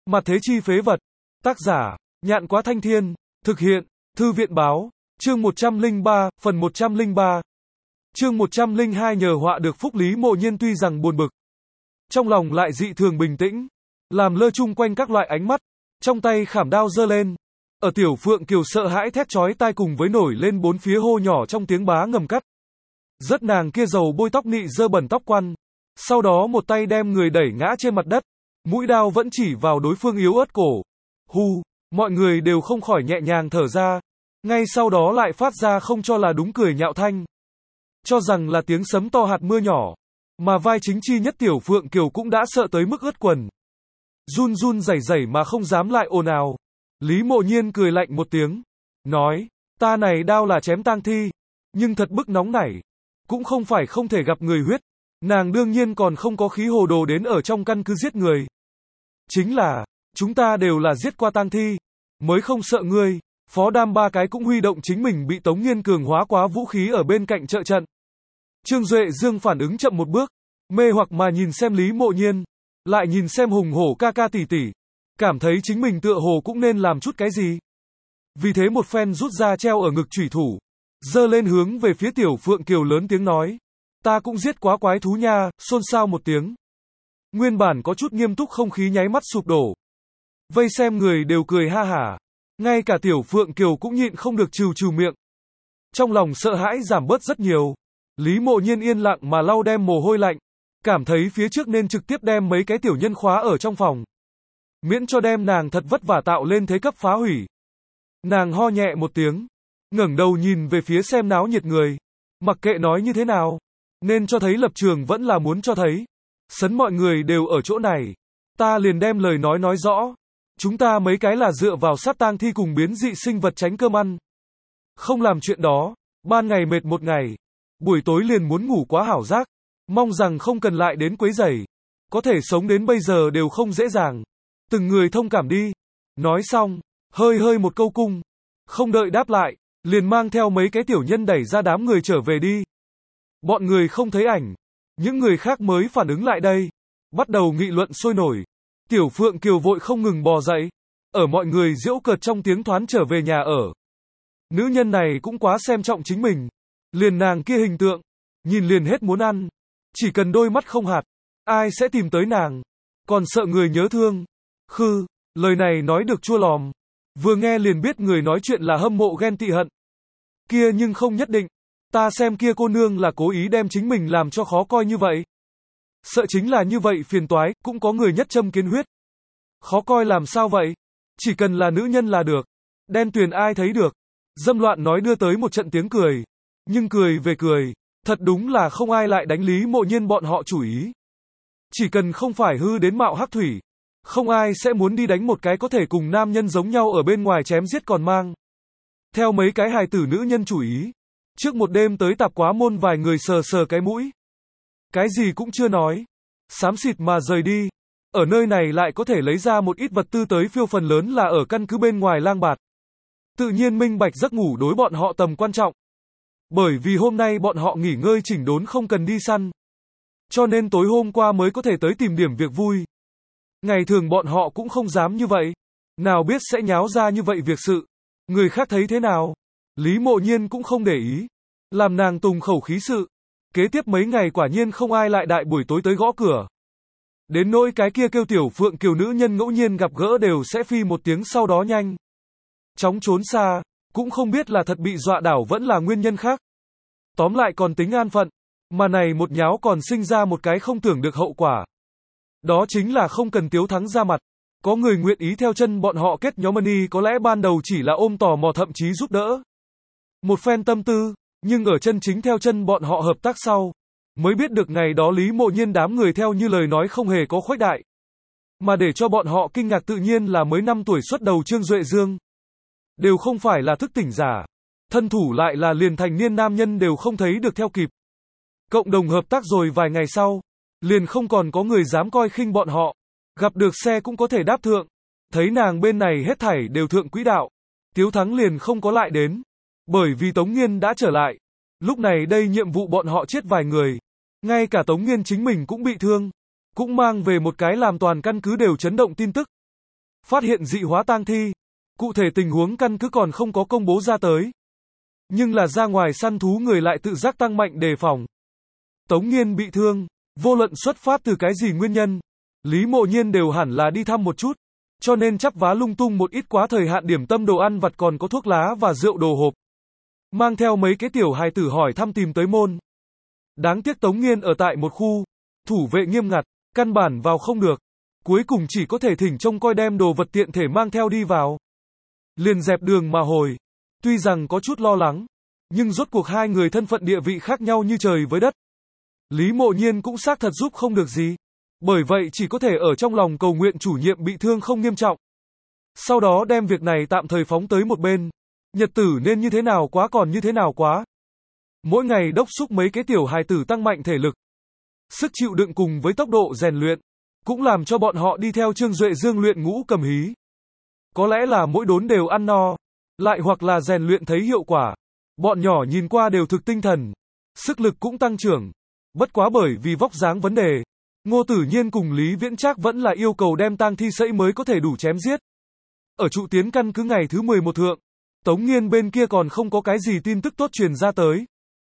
Mặt thế chi phế vật. Tác giả, Nhạn Quá Thanh Thiên. Thực hiện, Thư viện Báo. Chương 103, phần 103. Chương 102 nhờ họa được phúc. Lý Mộ Nhiên tuy rằng buồn bực, trong lòng lại dị thường bình tĩnh, làm lơ chung quanh các loại ánh mắt, trong tay khảm đao giơ lên. Ở Tiểu Phượng Kiều sợ hãi thét chói tai cùng với nổi lên bốn phía hô nhỏ trong tiếng bá ngầm cắt. Rất nàng kia dầu bôi tóc nị dơ bẩn tóc quăn, sau đó một tay đem người đẩy ngã trên mặt đất, mũi đao vẫn chỉ vào đối phương yếu ớt cổ. Hu, mọi người đều không khỏi nhẹ nhàng thở ra, ngay sau đó lại phát ra không cho là đúng cười nhạo thanh, cho rằng là tiếng sấm to hạt mưa nhỏ, mà vai chính chi nhất Tiểu Phượng Kiều cũng đã sợ tới mức ướt quần, run run rẩy rẩy mà không dám lại ồn ào. Lý Mộ Nhiên cười lạnh một tiếng, nói, ta này đao là chém tang thi, nhưng thật bức nóng nảy, cũng không phải không thể gặp người huyết, nàng đương nhiên còn không có khí hồ đồ đến ở trong căn cứ giết người. Chính là, chúng ta đều là giết qua tang thi, mới không sợ ngươi. Phó Đam ba cái cũng huy động chính mình bị Tống Nghiên cường hóa quá vũ khí ở bên cạnh trợ trận. Trương Duệ Dương phản ứng chậm một bước, mê hoặc mà nhìn xem Lý Mộ Nhiên, lại nhìn xem Hùng Hổ ca ca tỷ tỷ, cảm thấy chính mình tựa hồ cũng nên làm chút cái gì. Vì thế một phen rút ra treo ở ngực chủy thủ, giơ lên hướng về phía Tiểu Phượng Kiều lớn tiếng nói, ta cũng giết quá quái thú nha. Xôn xao một tiếng, nguyên bản có chút nghiêm túc không khí nháy mắt sụp đổ, vây xem người đều cười ha hả, ngay cả Tiểu Phượng Kiều cũng nhịn không được trừ trừ miệng, trong lòng sợ hãi giảm bớt rất nhiều. Lý Mộ Nhiên yên lặng mà lau đem mồ hôi lạnh, cảm thấy phía trước nên trực tiếp đem mấy cái tiểu nhân khóa ở trong phòng, miễn cho đem nàng thật vất vả tạo lên thế cấp phá hủy. Nàng ho nhẹ một tiếng, ngẩng đầu nhìn về phía xem náo nhiệt người, mặc kệ nói như thế nào, nên cho thấy lập trường vẫn là muốn cho thấy, sấn mọi người đều ở chỗ này, ta liền đem lời nói rõ, chúng ta mấy cái là dựa vào sát tang thi cùng biến dị sinh vật tránh cơm ăn, không làm chuyện đó, ban ngày mệt một ngày, buổi tối liền muốn ngủ quá hảo giác, mong rằng không cần lại đến quấy rầy, có thể sống đến bây giờ đều không dễ dàng, từng người thông cảm đi. Nói xong, hơi một câu cung, không đợi đáp lại, liền mang theo mấy cái tiểu nhân đẩy ra đám người trở về đi. Bọn người không thấy ảnh, những người khác mới phản ứng lại đây, bắt đầu nghị luận sôi nổi. Tiểu Phượng Kiều vội không ngừng bò dậy, ở mọi người giễu cợt trong tiếng thoán trở về nhà ở. Nữ nhân này cũng quá xem trọng chính mình, liền nàng kia hình tượng, nhìn liền hết muốn ăn, chỉ cần đôi mắt không hạt, ai sẽ tìm tới nàng, còn sợ người nhớ thương. Khư, lời này nói được chua lòm, vừa nghe liền biết người nói chuyện là hâm mộ ghen tị hận. Kia nhưng không nhất định, ta xem kia cô nương là cố ý đem chính mình làm cho khó coi như vậy. Sợ chính là như vậy phiền toái, cũng có người nhất châm kiến huyết. Khó coi làm sao vậy? Chỉ cần là nữ nhân là được. Đen tuyền ai thấy được. Dâm loạn nói đưa tới một trận tiếng cười. Nhưng cười về cười, thật đúng là không ai lại đánh Lý Mộ Nhiên bọn họ chủ ý. Chỉ cần không phải hư đến mạo hắc thủy, không ai sẽ muốn đi đánh một cái có thể cùng nam nhân giống nhau ở bên ngoài chém giết còn mang theo mấy cái hài tử nữ nhân chủ ý. Trước một đêm tới tạp quá môn vài người sờ sờ cái mũi, cái gì cũng chưa nói, xám xịt mà rời đi. Ở nơi này lại có thể lấy ra một ít vật tư tới phiêu, phần lớn là ở căn cứ bên ngoài lang bạt. Tự nhiên minh bạch giấc ngủ đối bọn họ tầm quan trọng. Bởi vì hôm nay bọn họ nghỉ ngơi chỉnh đốn không cần đi săn, cho nên tối hôm qua mới có thể tới tìm điểm việc vui. Ngày thường bọn họ cũng không dám như vậy, nào biết sẽ nháo ra như vậy việc sự. Người khác thấy thế nào, Lý Mộ Nhiên cũng không để ý, làm nàng tùng khẩu khí sự. Kế tiếp mấy ngày quả nhiên không ai lại đại buổi tối tới gõ cửa. Đến nỗi cái kia kêu Tiểu Phượng Kiều nữ nhân ngẫu nhiên gặp gỡ đều sẽ phi một tiếng sau đó nhanh chóng trốn xa, cũng không biết là thật bị dọa đảo vẫn là nguyên nhân khác. Tóm lại còn tính an phận, mà này một nháo còn sinh ra một cái không tưởng được hậu quả. Đó chính là không cần Tiếu Thắng ra mặt, có người nguyện ý theo chân bọn họ kết nhóm money, có lẽ ban đầu chỉ là ôm tò mò thậm chí giúp đỡ một phen tâm tư, nhưng ở chân chính theo chân bọn họ hợp tác sau, mới biết được ngày đó Lý Mộ Nhiên đám người theo như lời nói không hề có khuếch đại. Mà để cho bọn họ kinh ngạc tự nhiên là mới 5 tuổi xuất đầu Trương Duệ Dương. Đều không phải là thức tỉnh giả, thân thủ lại là liền thành niên nam nhân đều không thấy được theo kịp. Cộng đồng hợp tác rồi vài ngày sau, liền không còn có người dám coi khinh bọn họ, gặp được xe cũng có thể đáp thượng. Thấy nàng bên này hết thảy đều thượng quỹ đạo, Tiếu Thắng liền không có lại đến, bởi vì Tống Nghiên đã trở lại. Lúc này đây nhiệm vụ bọn họ chết vài người, ngay cả Tống Nghiên chính mình cũng bị thương, cũng mang về một cái làm toàn căn cứ đều chấn động tin tức. phát hiện dị hóa tang thi. Cụ thể tình huống căn cứ còn không có công bố ra tới. Nhưng là ra ngoài săn thú người lại tự giác tăng mạnh đề phòng. Tống Nghiên bị thương, vô luận xuất phát từ cái gì nguyên nhân, Lý Mộ Nhiên đều hẳn là đi thăm một chút, cho nên chắp vá lung tung một ít quá thời hạn điểm tâm đồ ăn vặt còn có thuốc lá và rượu đồ hộp. Mang theo mấy cái tiểu hài tử hỏi thăm tìm tới môn. Đáng tiếc Tống Nghiên ở tại một khu, thủ vệ nghiêm ngặt, căn bản vào không được. Cuối cùng chỉ có thể thỉnh trông coi đem đồ vật tiện thể mang theo đi vào. Liền dẹp đường mà hồi. Tuy rằng có chút lo lắng, nhưng rốt cuộc hai người thân phận địa vị khác nhau như trời với đất. Lý Mộ Nhiên cũng xác thật giúp không được gì. Bởi vậy chỉ có thể ở trong lòng cầu nguyện chủ nhiệm bị thương không nghiêm trọng. Sau đó đem việc này tạm thời phóng tới một bên. Nhật tử nên như thế nào quá còn như thế nào quá. Mỗi ngày đốc xúc mấy cái tiểu hài tử tăng mạnh thể lực. Sức chịu đựng cùng với tốc độ rèn luyện, cũng làm cho bọn họ đi theo Trương Duệ Dương luyện ngũ cầm hí. Có lẽ là mỗi đốn đều ăn no, lại hoặc là rèn luyện thấy hiệu quả. Bọn nhỏ nhìn qua đều thực tinh thần, sức lực cũng tăng trưởng. Bất quá bởi vì vóc dáng vấn đề, Ngô Tử Nhiên cùng Lý Viễn Trác vẫn là yêu cầu đem tang thi sẫy mới có thể đủ chém giết. Ở trụ tiến căn cứ ngày thứ 11 thượng, Tống Nghiên bên kia còn không có cái gì tin tức tốt truyền ra tới.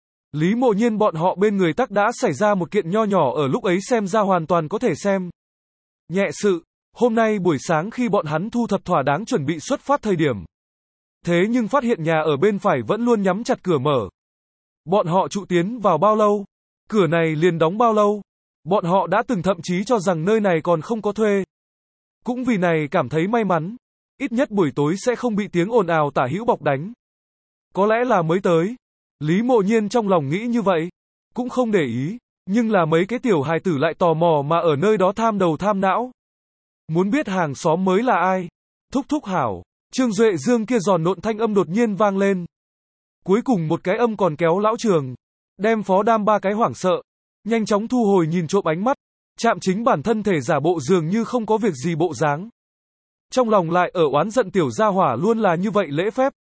Lý Mộ Nhiên bọn họ bên người tắc đã xảy ra một kiện nho nhỏ ở lúc ấy xem ra hoàn toàn có thể xem nhẹ sự. Hôm nay buổi sáng khi bọn hắn thu thập thỏa đáng chuẩn bị xuất phát thời điểm, thế nhưng phát hiện nhà ở bên phải vẫn luôn nhắm chặt cửa mở. Bọn họ trụ tiến vào bao lâu, cửa này liền đóng bao lâu. Bọn họ đã từng thậm chí cho rằng nơi này còn không có thuê. Cũng vì này cảm thấy may mắn, ít nhất buổi tối sẽ không bị tiếng ồn ào tả hữu bọc đánh. Có lẽ là mới tới. Lý Mộ Nhiên trong lòng nghĩ như vậy, cũng không để ý, nhưng là mấy cái tiểu hài tử lại tò mò mà ở nơi đó tham đầu tham não. Muốn biết hàng xóm mới là ai? Thúc thúc hảo, Trương Duệ Dương kia giòn nộn thanh âm đột nhiên vang lên. Cuối cùng một cái âm còn kéo lão Trường, đem Phó Đam ba cái hoảng sợ, nhanh chóng thu hồi nhìn trộm ánh mắt, chạm chính bản thân thể giả bộ dường như không có việc gì bộ dáng. Trong lòng lại ở oán giận tiểu gia hỏa luôn là như vậy lễ phép.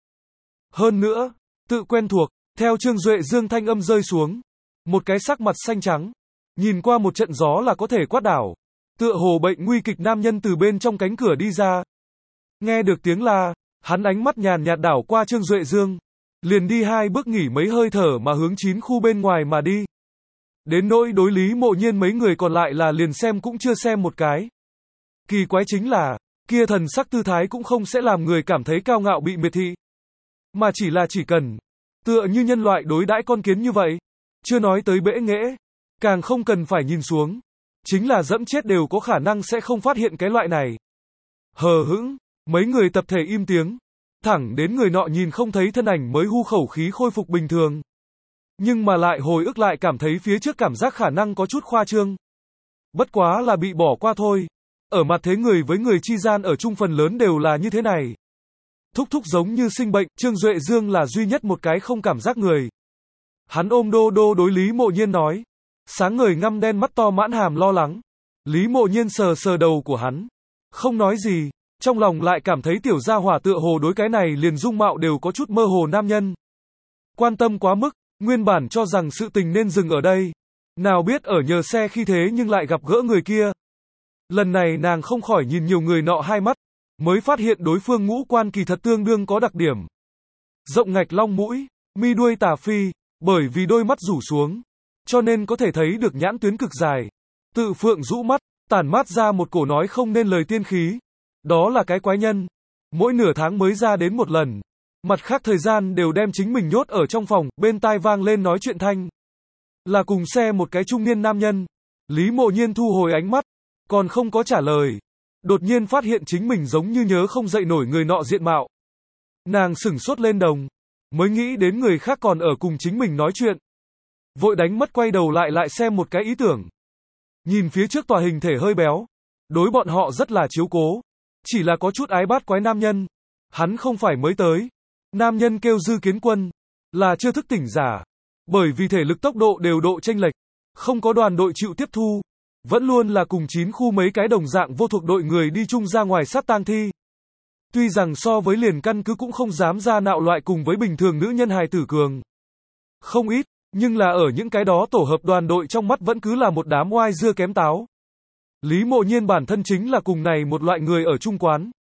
Hơn nữa, tự quen thuộc, theo Trương Duệ Dương thanh âm rơi xuống, một cái sắc mặt xanh trắng, nhìn qua một trận gió là có thể quát đảo, tựa hồ bệnh nguy kịch nam nhân từ bên trong cánh cửa đi ra. Nghe được tiếng la, hắn ánh mắt nhàn nhạt đảo qua Trương Duệ Dương, liền đi hai bước nghỉ mấy hơi thở mà hướng 9 khu bên ngoài mà đi. Đến nỗi đối Lý Mộ Nhiên mấy người còn lại là liền xem cũng chưa xem một cái. Kỳ quái chính là, kia thần sắc tư thái cũng không sẽ làm người cảm thấy cao ngạo bị miệt thị, mà chỉ cần, tựa như nhân loại đối đãi con kiến như vậy, chưa nói tới bẽ nghễ, càng không cần phải nhìn xuống, chính là dẫm chết đều có khả năng sẽ không phát hiện cái loại này. Hờ hững, mấy người tập thể im tiếng, thẳng đến người nọ nhìn không thấy thân ảnh mới hu khẩu khí khôi phục bình thường. Nhưng mà lại hồi ức lại cảm thấy phía trước cảm giác khả năng có chút khoa trương. Bất quá là bị bỏ qua thôi. Ở mặt thế người với người chi gian ở chung phần lớn đều là như thế này. Thúc thúc giống như sinh bệnh, Trương Duệ Dương là duy nhất một cái không cảm giác người. Hắn ôm đô đô đối Lý Mộ Nhiên nói. Sáng ngời ngăm đen mắt to mãn hàm lo lắng. Lý Mộ Nhiên sờ sờ đầu của hắn. Không nói gì, trong lòng lại cảm thấy tiểu gia hỏa tựa hồ đối cái này liền dung mạo đều có chút mơ hồ nam nhân. Quan tâm quá mức, nguyên bản cho rằng sự tình nên dừng ở đây. Nào biết ở nhờ xe khi thế nhưng lại gặp gỡ người kia. Lần này nàng không khỏi nhìn nhiều người nọ hai mắt, mới phát hiện đối phương ngũ quan kỳ thật tương đương có đặc điểm. Rộng ngạch long mũi, mi đuôi tà phi, bởi vì đôi mắt rủ xuống, cho nên có thể thấy được nhãn tuyến cực dài. Tự phượng rũ mắt, tản mát ra một cổ nói không nên lời tiên khí. Đó là cái quái nhân. Mỗi nửa tháng mới ra đến một lần. Mặt khác thời gian đều đem chính mình nhốt ở trong phòng, bên tai vang lên nói chuyện thanh. Là cùng xe một cái trung niên nam nhân. Lý Mộ Nhiên thu hồi ánh mắt, còn không có trả lời. Đột nhiên phát hiện chính mình giống như nhớ không dậy nổi người nọ diện mạo. Nàng sửng sốt lên đồng, mới nghĩ đến người khác còn ở cùng chính mình nói chuyện. Vội đánh mất quay đầu lại xem một cái ý tưởng. Nhìn phía trước tòa hình thể hơi béo, đối bọn họ rất là chiếu cố. Chỉ là có chút ái bát quái nam nhân. Hắn không phải mới tới. Nam nhân kêu Dư Kiến Quân, là chưa thức tỉnh giả. Bởi vì thể lực tốc độ đều độ chênh lệch, không có đoàn đội chịu tiếp thu, vẫn luôn là cùng 9 khu mấy cái đồng dạng vô thuộc đội người đi chung ra ngoài sát tang thi. Tuy rằng so với liền căn cứ cũng không dám ra nạo loại cùng với bình thường nữ nhân hài tử cường. Không ít, nhưng là ở những cái đó tổ hợp đoàn đội trong mắt vẫn cứ là một đám oai dưa kém táo. Lý Mộ Nhiên bản thân chính là cùng này một loại người ở chung quán.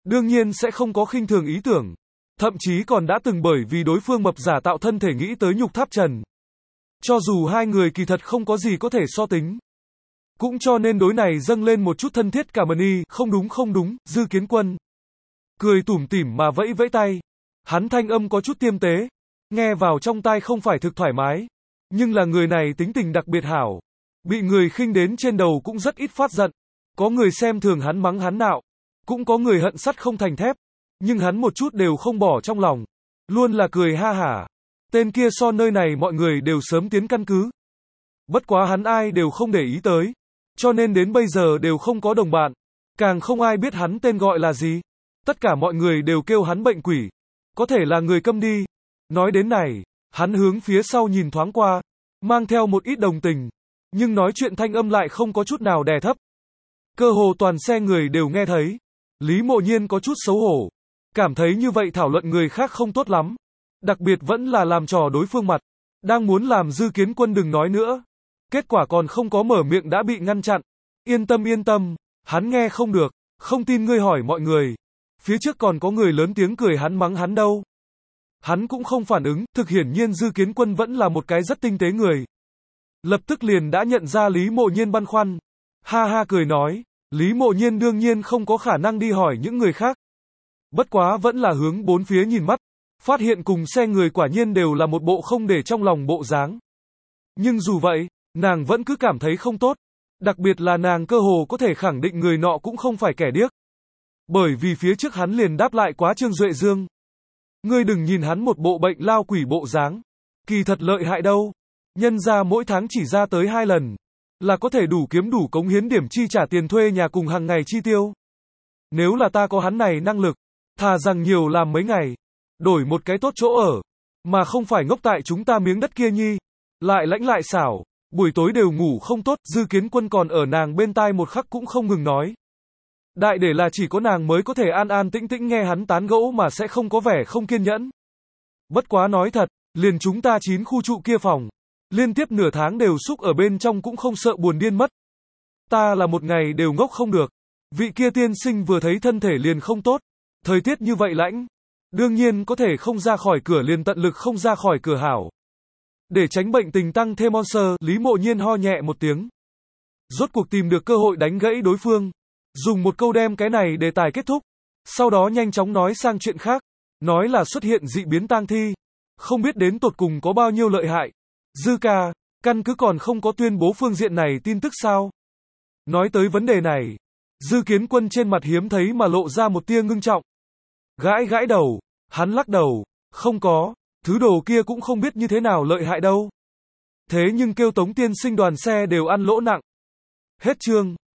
Đương nhiên sẽ không có khinh thường ý tưởng. Thậm chí còn đã từng bởi vì đối phương mập giả tạo thân thể nghĩ tới nhục tháp trần. Cho dù hai người kỳ thật không có gì có thể so tính. Cũng cho nên đối này dâng lên một chút thân thiết cảm ơn y, không đúng, Dư Kiến Quân. Cười tủm tỉm mà vẫy vẫy tay. Hắn thanh âm có chút tiêm tế. Nghe vào trong tai không phải thực thoải mái. Nhưng là người này tính tình đặc biệt hảo. Bị người khinh đến trên đầu cũng rất ít phát giận. Có người xem thường hắn mắng hắn nạo. Cũng có người hận sắt không thành thép. Nhưng hắn một chút đều không bỏ trong lòng. Luôn là cười ha hả. Tên kia so nơi này mọi người đều sớm tiến căn cứ. Bất quá hắn ai đều không để ý tới. Cho nên đến bây giờ đều không có đồng bạn. Càng không ai biết hắn tên gọi là gì. Tất cả mọi người đều kêu hắn bệnh quỷ. Có thể là người câm đi. Nói đến này, hắn hướng phía sau nhìn thoáng qua. Mang theo một ít đồng tình. Nhưng nói chuyện thanh âm lại không có chút nào đè thấp. Cơ hồ toàn xe người đều nghe thấy. Lý Mộ Nhiên có chút xấu hổ. Cảm thấy như vậy thảo luận người khác không tốt lắm. Đặc biệt vẫn là làm trò đối phương mặt. Đang muốn làm Dư Kiến Quân đừng nói nữa. Kết quả còn không có mở miệng đã bị ngăn chặn. Yên tâm, hắn nghe không được. Không tin ngươi hỏi mọi người. Phía trước còn có người lớn tiếng cười hắn mắng hắn đâu. Hắn cũng không phản ứng, thực hiển nhiên Dư Kiến Quân vẫn là một cái rất tinh tế người. Lập tức liền đã nhận ra Lý Mộ Nhiên băn khoăn. Ha ha cười nói, Lý Mộ Nhiên đương nhiên không có khả năng đi hỏi những người khác. Bất quá vẫn là hướng bốn phía nhìn mắt, phát hiện cùng xe người quả nhiên đều là một bộ không để trong lòng bộ dáng. Nhưng dù vậy, nàng vẫn cứ cảm thấy không tốt. Đặc biệt là nàng cơ hồ có thể khẳng định người nọ cũng không phải kẻ điếc. Bởi vì phía trước hắn liền đáp lại quá Trương Duệ Dương. Ngươi đừng nhìn hắn một bộ bệnh lao quỷ bộ dáng. Kỳ thật lợi hại đâu. Nhân ra mỗi tháng chỉ ra tới 2 lần. Là có thể đủ kiếm đủ cống hiến điểm chi trả tiền thuê nhà cùng hàng ngày chi tiêu. Nếu là ta có hắn này năng lực, thà rằng nhiều làm mấy ngày. Đổi một cái tốt chỗ ở. Mà không phải ngốc tại chúng ta miếng đất kia nhi. Lại lãnh lại xảo. Buổi tối đều ngủ không tốt. Dư Kiến Quân còn ở nàng bên tai một khắc cũng không ngừng nói. Đại để là chỉ có nàng mới có thể an an tĩnh tĩnh nghe hắn tán gẫu mà sẽ không có vẻ không kiên nhẫn. Bất quá nói thật, liền chúng ta 9 khu trụ kia phòng. Liên tiếp nửa tháng đều xúc ở bên trong cũng không sợ buồn điên mất. Ta là một ngày đều ngốc không được. Vị kia tiên sinh vừa thấy thân thể liền không tốt. Thời tiết như vậy lãnh. Đương nhiên có thể không ra khỏi cửa liền tận lực không ra khỏi cửa hảo. Để tránh bệnh tình tăng thêm monster, Lý Mộ Nhiên ho nhẹ một tiếng. Rốt cuộc tìm được cơ hội đánh gãy đối phương. Dùng một câu đem cái này đề tài kết thúc. Sau đó nhanh chóng nói sang chuyện khác. Nói là xuất hiện dị biến tang thi. Không biết đến tột cùng có bao nhiêu lợi hại. Dư ca, căn cứ còn không có tuyên bố phương diện này tin tức sao? Nói tới vấn đề này. Dư Kiến Quân trên mặt hiếm thấy mà lộ ra một tia ngưng trọng. Gãi gãi đầu. Hắn lắc đầu. Không có. Thứ đồ kia cũng không biết như thế nào lợi hại đâu. Thế nhưng kêu Tống tiên sinh đoàn xe đều ăn lỗ nặng. Hết chương.